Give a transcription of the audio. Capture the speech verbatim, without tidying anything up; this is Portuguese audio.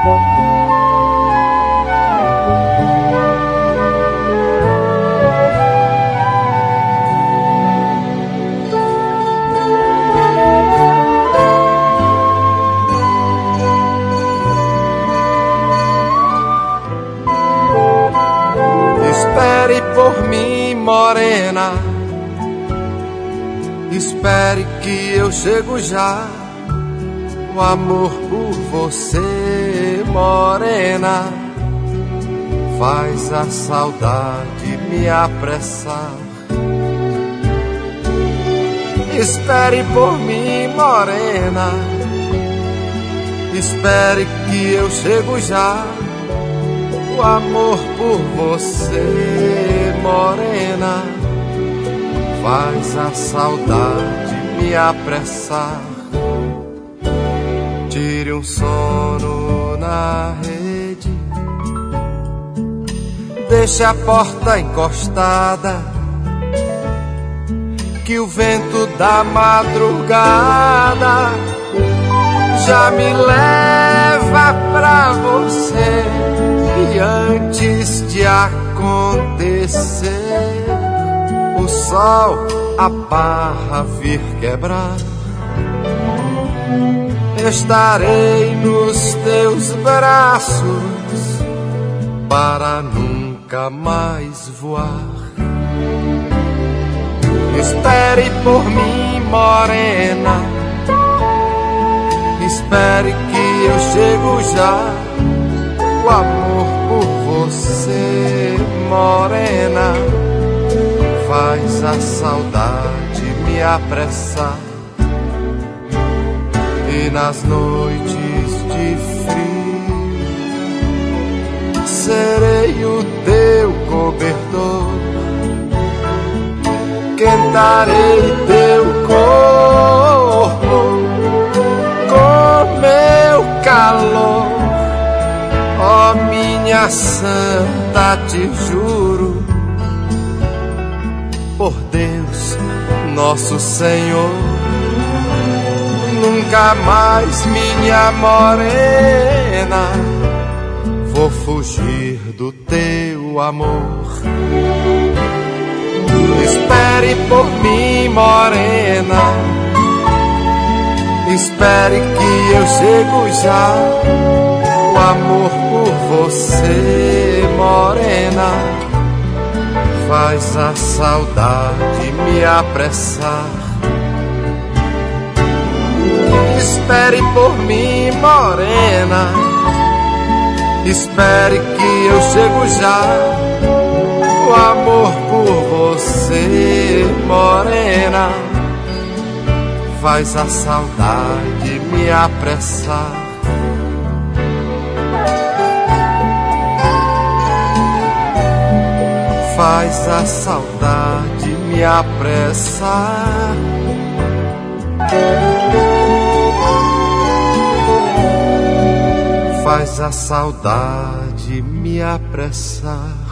Espere por mim, morena, espere que eu chego já. O amor por você, morena, faz a saudade me apressar. Espere por mim, morena, espere que eu chego já. O amor por você, morena, faz a saudade me apressar. Tire um sono na rede, deixe a porta encostada, que o vento da madrugada já me leva pra você. E antes de acontecer o sol a barra vir quebrar, estarei nos teus braços para nunca mais voar. Espere por mim, morena, espere que eu chego já. O amor por você, morena, faz a saudade me apressar. E nas noites de frio serei o teu cobertor, quentarei teu corpo com meu calor. Ó minha santa, te juro, por Deus, nosso Senhor, nunca mais, minha morena, vou fugir do teu amor. Espere por mim, morena, espere que eu chego já. O amor por você, morena, faz a saudade me apressar. Espere por mim, morena, espere que eu chego já. O amor por você, morena, faz a saudade me apressar. Faz a saudade me apressar. Faz a saudade me apressar.